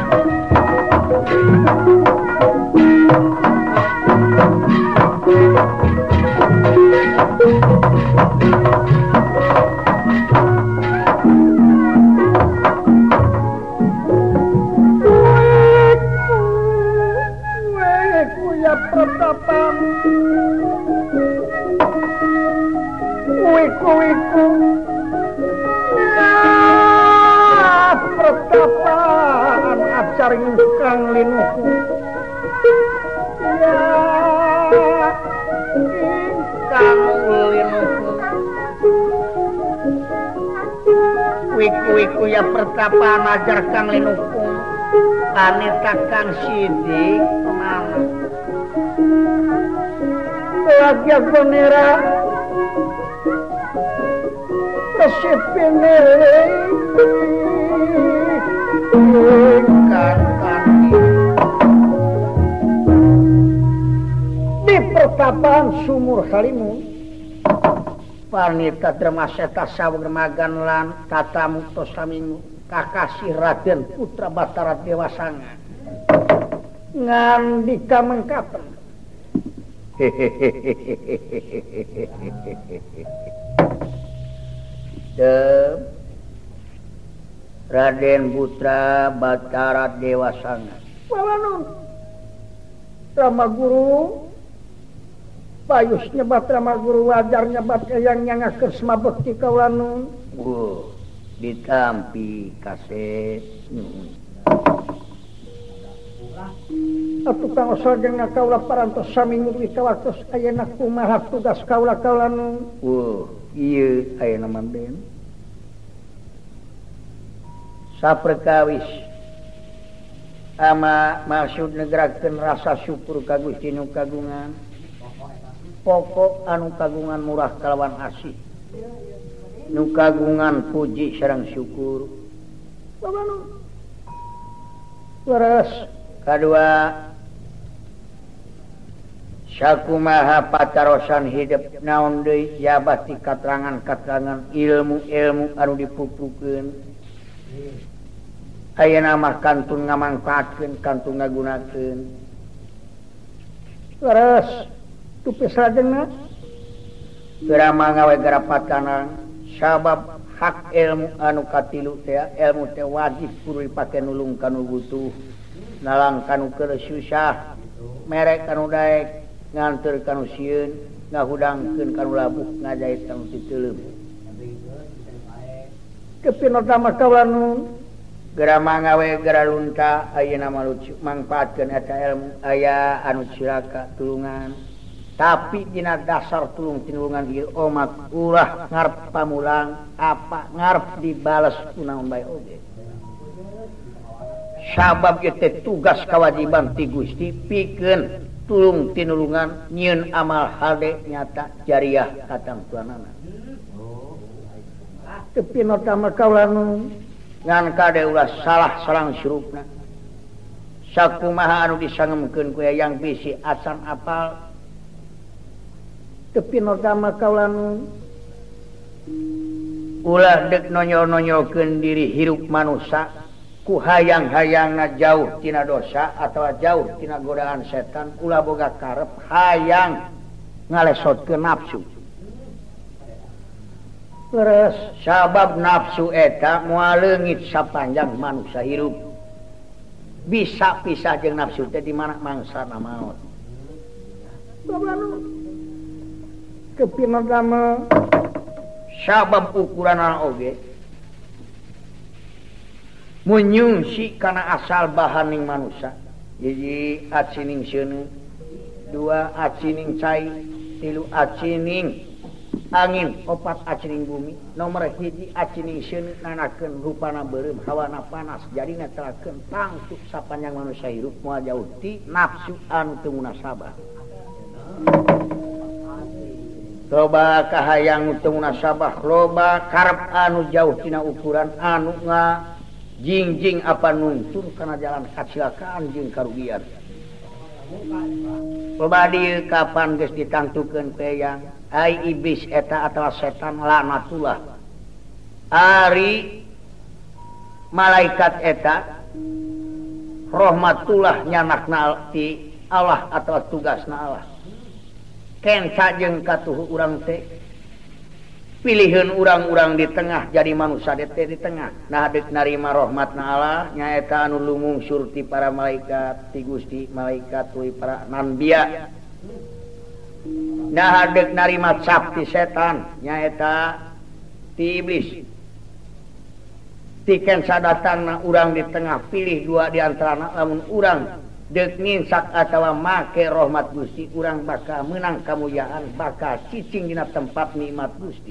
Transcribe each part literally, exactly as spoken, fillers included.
Wiku-wiku pertapaan acar ingkang linuhu ya ingkang linuhu wiku-wiku ya pertapaan ajar kang linuhu panita kang sidik kemana lagi agonera kesipine di pertapaan sumur Kalimun panita Dremaseta sawremagan lan tatamu tosamingu kakasih Raden Putra Batara Dewasanga ngandika mengkaten Dem Raden Putra Batara Dewasanga Walanun Rama Guru Payus nyebat Rama Guru wajar nyebat yang nyangakeun semabekti kawalanun Wuh ditampi kaset Atuh kang osojeng kaula parantos sami ngurwi kawaktos ayeuna kumaha tugas kaula kawalanun Wuh ieu ayeuna manden saperkawis ama maksud negerakeun rasa syukur ka Gusti nu kagungan pokok anu kagungan murah kalawan asih nu kagungan puji sareng syukur babanu leres kadua sakumaha patarosan hidup naon deui jabat ti katerangan-katerangan ilmu-ilmu anu dipupukeun ayeuna mah kantun ngamangpaatkeun kantun ngagunakeun leres tupis rajengna geurama ngawe garapatana sabab hak ilmu anu katilu teh ilmu teh wajib kudu dipake nulung kanu butuh nalang kanu keur susah merek kanu daek nganteur kanu sieun ngahudangkeun kanu labuh ngajait kanu titeuleum kepinota mah kawalanun gerama ngawe gera lunta ayeuna mah mangpaatkeun eta ilmu aya anu cilaka tulungan tapi dina dasar tulung tinulungan ieu omat ulah ngarep pamulang apa ngarep dibales kunaon bae oge sabab ieu teh tugas kawajiban ti Gusti pikeun tulung tinulungan nyieun amal hade nyata jariah katangtuanana tepinota mah kawalanun ngan kade ulah salah sareng surupna sakumaha anu disangemkeun ku yang bisi acan apal tepinota mah kawalanun ulah dek nonyol-nonyolkeun diri hirup manusia ku hayang-hayangna jauh tina dosa atawa jauh tina godaan setan ulah boga karep hayang ngalesotkeun nafsu leres sabab nafsu eta moal leungit sapanjang manusia hirup bisa pisah jeung nafsu teh di mana mangsana maot babanu kepinota mah sabab ukuranna oge munyungsi kana asal bahaning manusia hiji acining seuneu dua acining cai tilu acining angin opat acining bumi nomor hiji acining seuneu nanakeun rupana beureum hawana panas jadina telakeun tangtuk sapanjang manusia hirup moal jauh ti nafsu anu teu munasabah loba kahayang teu munasabah loba karep anu jauh tina ukuran anu nga jingjing apa nuntun kana jalan kacilakaan jeung karugian loba dieu kapan geus ditangtukeun ku eyang ai iblis eta atawa setan laknatullah ari malaikat eta rahmatullah nyanakna ti Allah atau tugasna Allah ken sajeng katuh urang teh pilihan urang-urang di tengah jadi manusia di tengah nah dek narima rahmatna Allah nyaeta anu lumungsur ti para malaikat ti Gusti malaikat ti para nanbia nah dek narima cap ti setan nyaeta ti iblis tiken sadatangna urang di tengah pilih dua di antarana lamun urang dek ninsak atawa make rahmat Gusti urang bakal menang kamuyaan bakal cicing dina tempat nikmat Gusti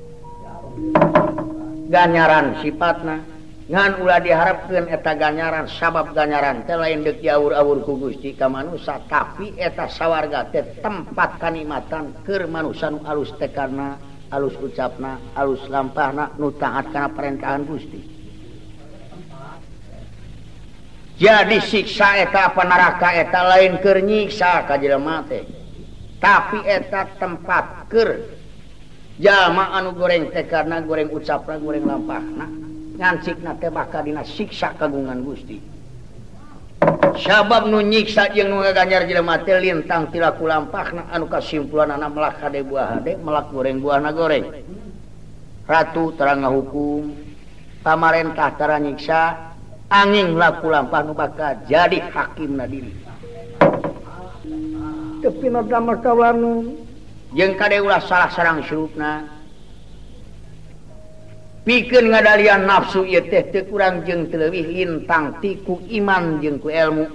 ganyaran sifatna ngan ulah diharapkeun eta ganyaran sabab ganyaran teh lain dek diawur-awur ku Gusti ka manusia tapi eta sawarga teh tempat kanikmatan keur manusia nu alus teh karna alus ucapna alus lampahna nu taat kana perintahan Gusti. Jadi siksa eta apa neraka eta lain keur nyiksa ka jelema teh tapi eta tempat keur jalma anu goreng teh karena goreng ucapna goreng lampahna ngancikna teh bakal dina siksa kagungan Gusti sabab nu nyiksa jeung nu ngaganjar jelema teh lintang ti laku lampahna anu kasimpulanna melak hade buah hade melak goreng buahna goreng ratu tara ngahukum pamarentah tara nyiksa angin laku lampah nu bakal jadi hakimna diri tapi nodama kawanu jeung kade ulah salah sarang surupna pikeun ngadalian nafsu ieu teh teu kurang jeung teu leuwih lintang ti ku iman jeung ku ilmu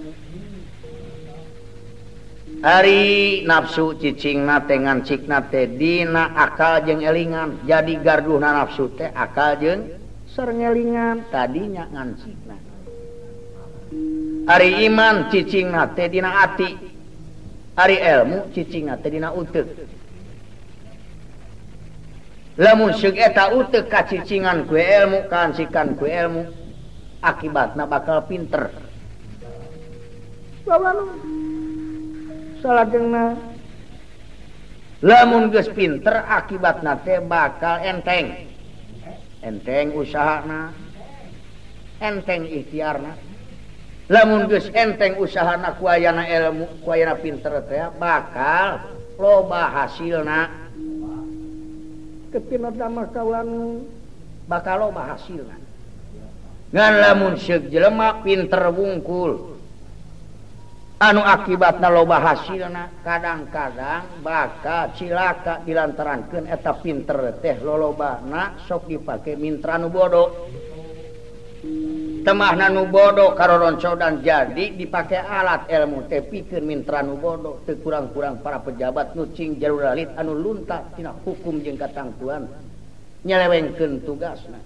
ari nafsu cicingna teh ngancikna teh dina akal jeung elingan jadi garduhna nafsu teh akal jeung sareng elingan tadinya ngancikna ari iman cicingna teh dina ati ari ilmu cicingna teh dina uteuk lamun seug eta uteuk kacicingan ku ilmu kancikan ku ilmu akibatna bakal pinter lawan salajengna lamun geus pinter akibatna teh bakal enteng enteng usahana enteng ikhtiarna lamun geus enteng usahana ku ayana ilmu ku ayana pinter teh bakal loba hasilna kepina damah kawan bakal loba hasilna ngan lamun seug jelema pinter wungkul anu akibatna loba hasilna kadang-kadang bakal cilaka dilantarankeun eta pinter teh lolobana sok dipake mintra nu bodoh temahna nu bodoh karoronco dan jadi dipakai alat ilmu teh pikeun mintra nu bodoh teu kurang-kurang para pejabat nu cing jalur lalit anu lunta tina hukum jeung katangtuan nyelewengkeun tugasna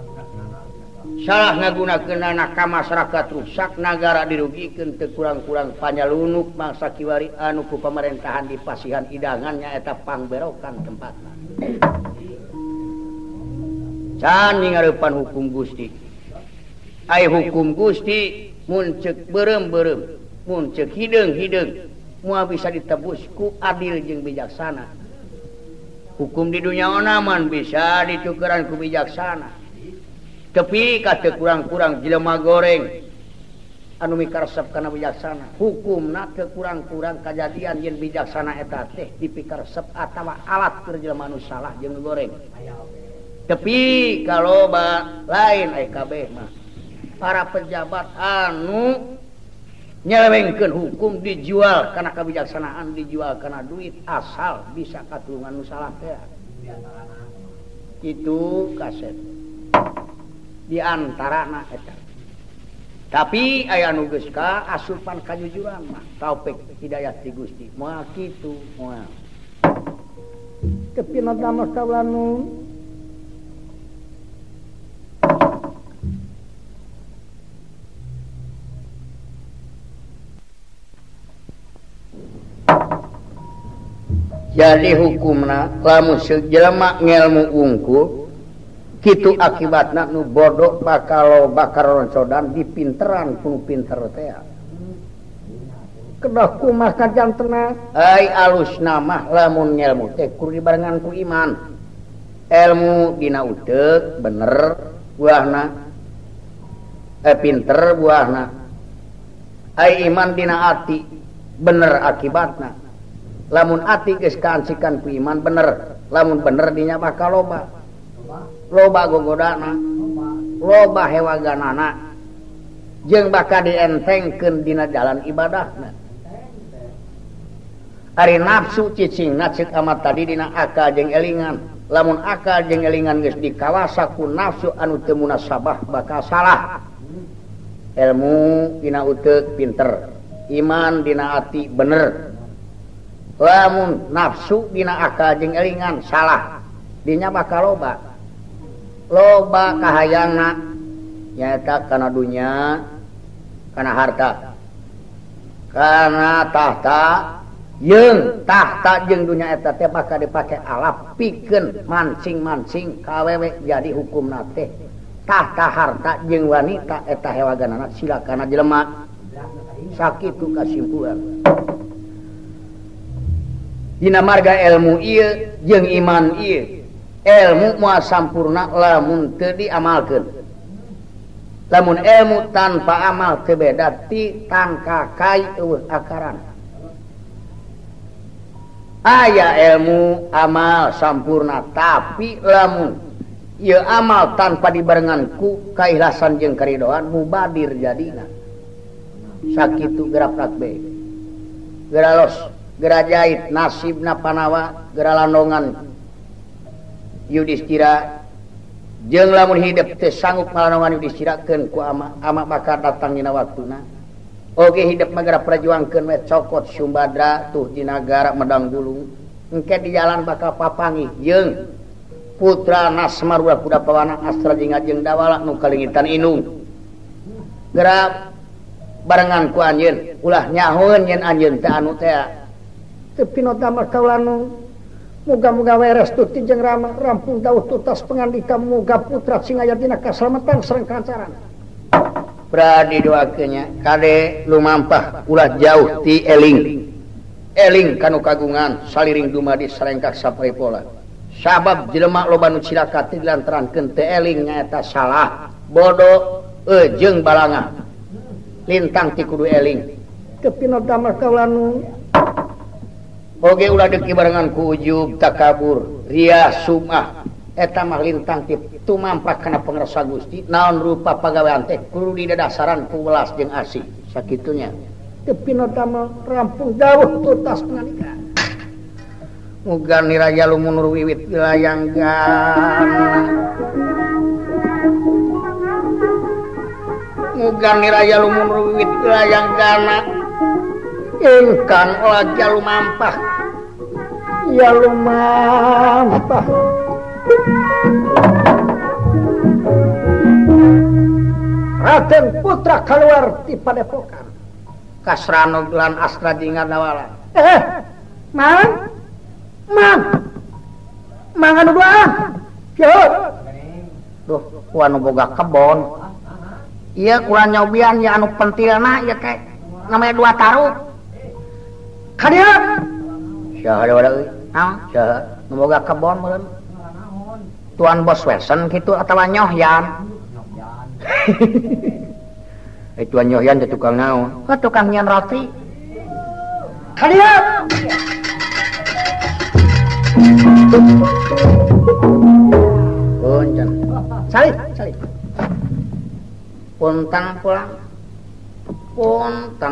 salah ngagunakeunana ka masyarakat rusak nagara dirugikeun teu kurang-kurang panyalunuk mangsa kiwari anu ku pamerintahan dipasihan idangan nyaeta pangberokan tempatna can ngareupan hukum Gusti ai hukum Gusti mun ceuk beureum-beureum mun ceuk hideung-hideung moal bisa ditebus ku adil jeung bijaksana hukum di dunia onaman bisa ditukeran ku bijaksana tapi kata kurang-kurang jelema goreng anu mikaresep kana bijaksana hukumna teu kurang-kurang kajadian yen bijaksana eta teh dipikaresep atawa alat keur jelema anu salah jeung goreng tapi kalau ba lain ai kabeh mah para pejabat anu nyelewengkeun hukum dijual karena kebijaksanaan dijual karena duit asal bisa katulungan nu salah teh itu kaset di antarana eta tapi aya nu geus ka asupan kajujuran mah taufik hidayah ti Gusti moal kitu moal kepina damah kawanu jadi hukumna lamun jelema ngelmu unggul kitu akibatna nu bodoh bakal bakal roncodan dipinteran ku pinter teh kedah kumaha kajantena ai alusna mah lamun ngelmu teh kudu dibarengan ku iman ilmu dina uteuk bener buahna eh pinter buahna ai iman dina ati bener akibatna lamun ati geus kaancikan ku iman bener lamun bener dinya bakal loba loba gogodana loba hewaganana jeung bakal dientengkeun dina jalan ibadahna ari nafsu cicingna ceuk amat tadi dina akal jeung elingan lamun akal jeung elingan geus dikawasa ku nafsu anu teu munasabah bakal salah ilmu dina uteuk pinter iman dina ati bener lamun nafsu dina akal jeung elingan salah dinya bakal loba loba kahayangna nyaeta kana dunya kana harta kana tahta jeung tahta jeung dunya eta teh bakal dipake alap pikeun mancing-mancing ka awewe jadi hukumna teh tahta harta jeung wanita eta hewaganana silakan jelema sakitu kasimpulan dina marga ilmu ieu jeung iman ieu ilmu moal sampurna lamun teu diamalkeun lamun ilmu tanpa amal teu beda ti tangkakai eueuh akaran aya ilmu amal sampurna tapi lamun ieu amal tanpa dibarengan ku kaikhlasan jeung karidoan mubadir jadina sakitu gerak prakbe geura los geura jait nasibna panawa geura landongan Yudhistira jeung lamun hidup teu sanggup ngalandongan Yudhistirakeun ku ama ama bakal datang dina waktuna oge hidup mah geura perjuangkeun we cokot Sumbadra tuh di nagara Medang Gulung engke di jalan bakal papanggih jeung putra Nasmarwa Kudapawana Astra jeung Ajeng Dawala nu kalingitan inung geura barengan ku anjeun ulah nyahoeun yen anjeun teh anu teh teu pinota mah kaulanu muga-muga we restu ti jeung Rama rampung dawuh tutas pangandika muga putra sing aya dina kaslametan sareng kahancaran Pradi doakeunnya kade lumampah ulah jauh ti eling eling kanu kagungan saliring dumadi sarengkak sapoe-pola sabab jelema loba nu cilaka ti dilantarankeun teu eling nyaeta salah bodoh euy jeung balanga lintang ti kudu eling teu pinota mah kaulanu oge ulah deuki barengan ku ujub takabur ria sumah eta mah lintang ti tumampah kana pangrasa Gusti naon rupa pagawean teh kudu didadasaran ku welas jeung asih sakitunya teu pinota mah rampung dawuh tutas pangandika muga niraya lumunur wiwit wilayanggan muga niraya lumunur wiwit wilayanggana ingkang lagi lumampah ya lumampah Raden putra keluar di padepokan kasrano gelan Astra jeung Dawala eh mang mang mang anu doang yo duh ku anu boga kebon ieu kula nyobian ya anu pentilna ieu teh namanya dua taruh kadia saha ada euy naon saha nu boga kebon meureun tuan bos wesen kitu atawa nyohyan eh tuan nyohyan teh tukang naon oh tukang nyian roti kadia punten salih salih punten pulang punten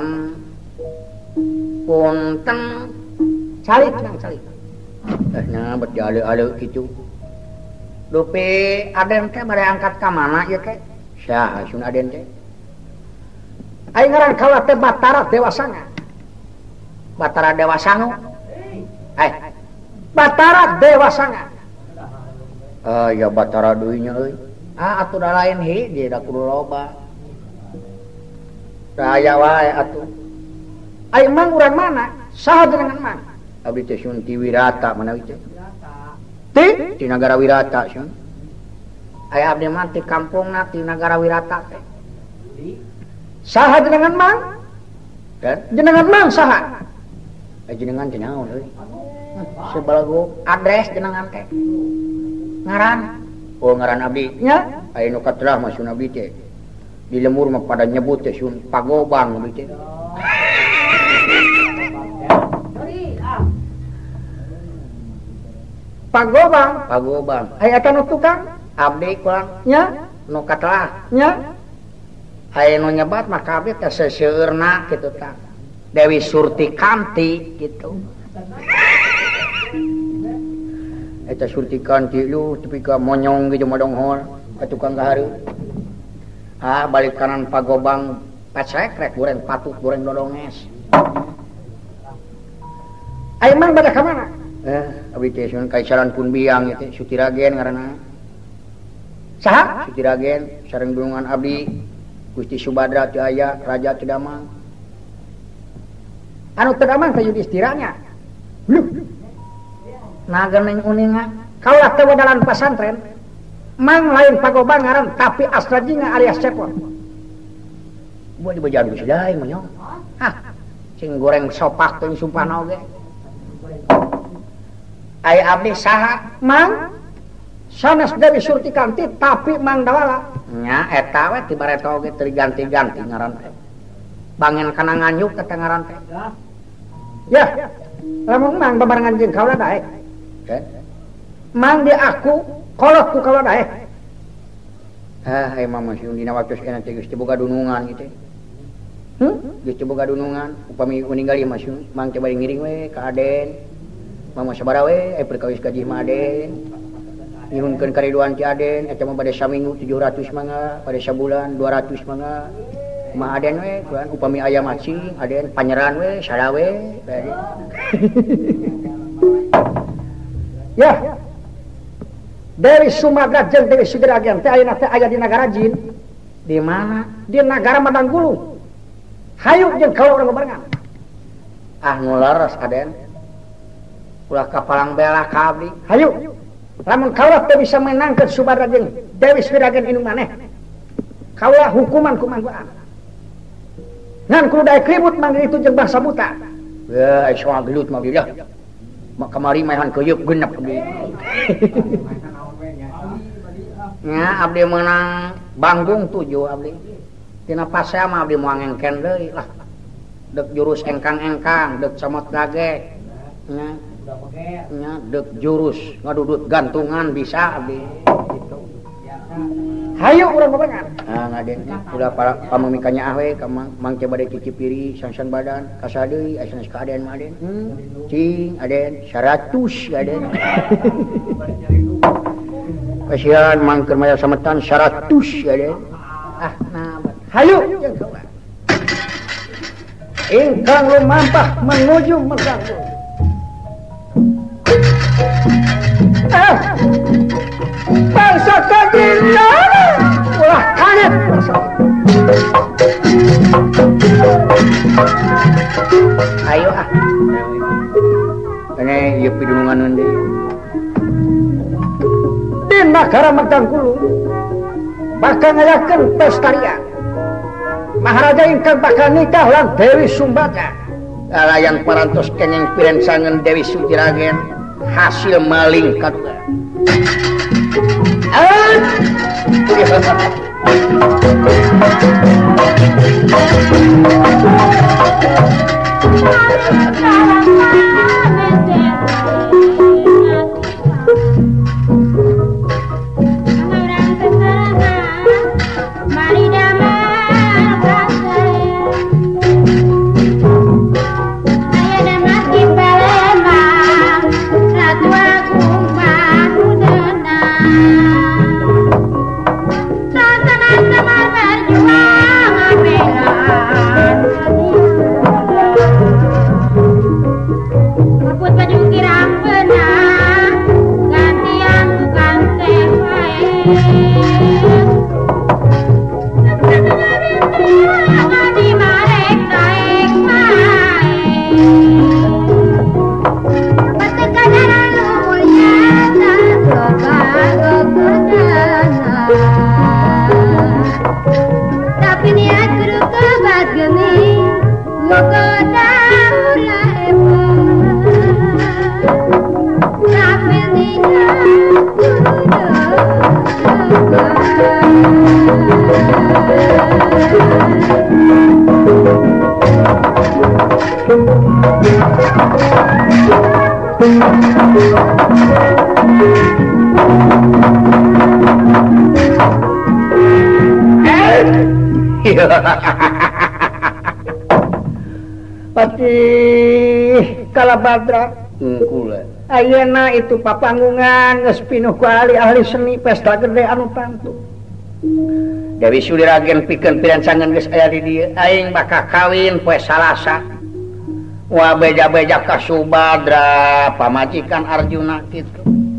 punten salih nang salih eh nya bet ale-ale kitu dupi aden teh bare angkat ka mana ieu teh saha sun aden teh aing ngaran kaula teh Batara Dewa Sanga Batara Dewa Sangu eh Batara Dewa Sanga ah ya Batara deui nya euy ah atuh da lain hiji da kudu loba daya wae atuh ai mang urang mana saha jenengan mang abdi teh sun ti Wirata manawi teh ti di nagara Wirata sun ai abdi mah ti kampungna ti nagara Wirata teh saha jenengan mang kan jenengan mang saha ai jenengan teh naon euy sebalago address jenengan teh ngaran oh ngaran abdi nya aya nu katrah mah sun abdi teh di lemur mah pada nyebut teh sun Pagobang abdi teh Pagobang Pagobang aya eta nu tukang abdi kurang nya nu katelah nya aya nu nyebat mah kabeh teh seseueurna kitu tah Dewi Surti Kanti gitu eta Surti Kanti lu tepi ka monyong gitu madonghor ka tukang gahareu ah balik kanan Pagobang pacek rek goreng patut goreng dodonges aya mang bada ka mana eh abdi teh sun kaisaran pun biang gitu Sutiragen ngaranna saha Sutiragen sareng dunungan abdi Gusti Subadra teu aya raja teu damang anu teu damang teh Yudistiranya lu nagening uninga kaulah teu wadalan pasantren mang lain Pagobang ngaran tapi astra jinga alias cepot buat dibajaan geus daeng monyong hah sing goreng sopak teh sumpahna oge aya abdi saha mang sanes Dewi Surti Kanti tapi mang dawala nya eta we tibareta oge teu ganti-ganti ngaran teh bangen kana nganyuk eta ngaran teh ya lamun mang babarengan jeung kaula daek kan mang dia aku kolot ku kaula daek ah aya mah masih dina waktu enak teh geus teu boga dunungan kitu hmm geus teu boga dunungan upami ninggali masih mang teh bari ngiring we ka Aden mama sabaraha we aya perkawis ka Jih Aden nyuhunkeun kariduan ti Aden eta mah bade saminggu tujuh ratus mangga bade sabulan dua ratus mangga mah Aden we kan upami aya macing Aden panyeran we sada we ya Dewi Sumadra jeung Dewi Sudiragen teh ayeuna teh aya di nagara jin di mana di nagara Madanggulung hayu jeung kaula urang barengan ah nu leres Aden ulah kapalang bela ka abdi hayu lamun kaula teu bisa menangkeun Subadra jeung Dewi Sudiragen indung maneh kaula hukuman ku mangguaan ngan kudu daek ribut manggil itu jeung bangsa buta ya ai soal gelut mah dia mak kamari maehan keuyeup genep abdi nya abdi meunang Banggung tujuh abdi tina pasea mah abdi moal ngengken deui lah deuk jurus engkang-engkang deuk camot gage nya nya deuk jurus ngadudut gantungan bisa abdi gitu hayu urang barengan ah ngaden udah pamemikanya ahwe ka mang coba bade cicipiri sang-sang badan ka deui aya sanes ka Aden mah Aden hmm cing Aden seratus Aden kasihan mang keur maya sametan seratus Aden ah nah hayu ingkang lumampah menuju Madanggulung ah bangsa kadina ulah kaget ayo ah ini ieu pidunungan deui di nagara Madanggulung bakal ngayakeun pestarian Maharaja ingkang bakal nikah lan Dewi Sumbadra layan parantos kenging pirensangeun Dewi Sutiragen hasil maling kaduga ah Thank you. Pati kalabadra ayeuna itu papanggungan geus pinuh ku ahli-ahli seni pesta gede anu tantu Dewi Sudiragen pikeun pirancangan geus aya di dieu aing bakal kawin poe Salasa wah beja-beja ka Subadra pamajikan Arjuna kitu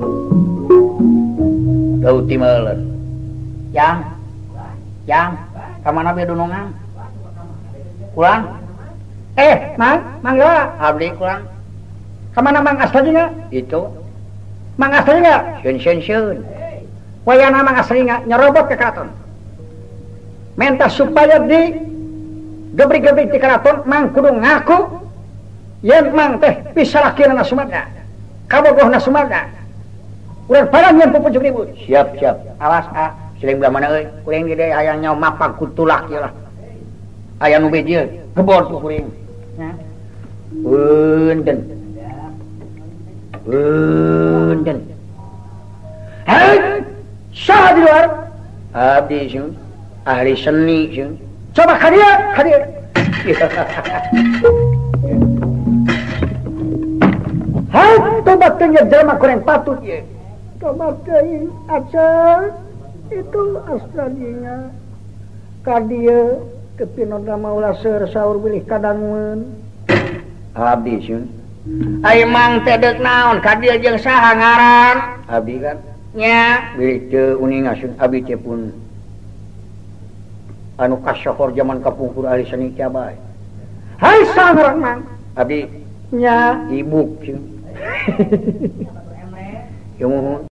Dauti meuleun yang yang kamana be dunungan pulang eh mang mangga abdi pulang kamana mang aslinya itu mang aslinya seun seun seun wayana mang aslinya nyerobot ke keraton minta supaya di gebrik-gebrik di keraton mang kudu ngaku yen mang teh pisalakeunna Sumatera kabogohna Sumatera urang parang yen pupujuk ribut siap siap awas ah sering belah mana euy kuring gede aya nyawa mapag ku tulak ieu lah aya nu bejeu gebor ku kuring nya punten punten hei saha di luar abdi sieun ahli seni sieun coba ka dieu ka dieu hei tobat teh jelema kurang patut ieu tobat teh acan itu aslinya kadia kepinoda maula seur saur bilih kadangun abdi sieun ai mang teh deuk naon kadia jeung saha ngaran abdi kan nya bilih teu uning asun abdi teh pun anu kasohor zaman kapungkur ahli seni teh bae hai saha ngaran mang abdi nya ibuk sieun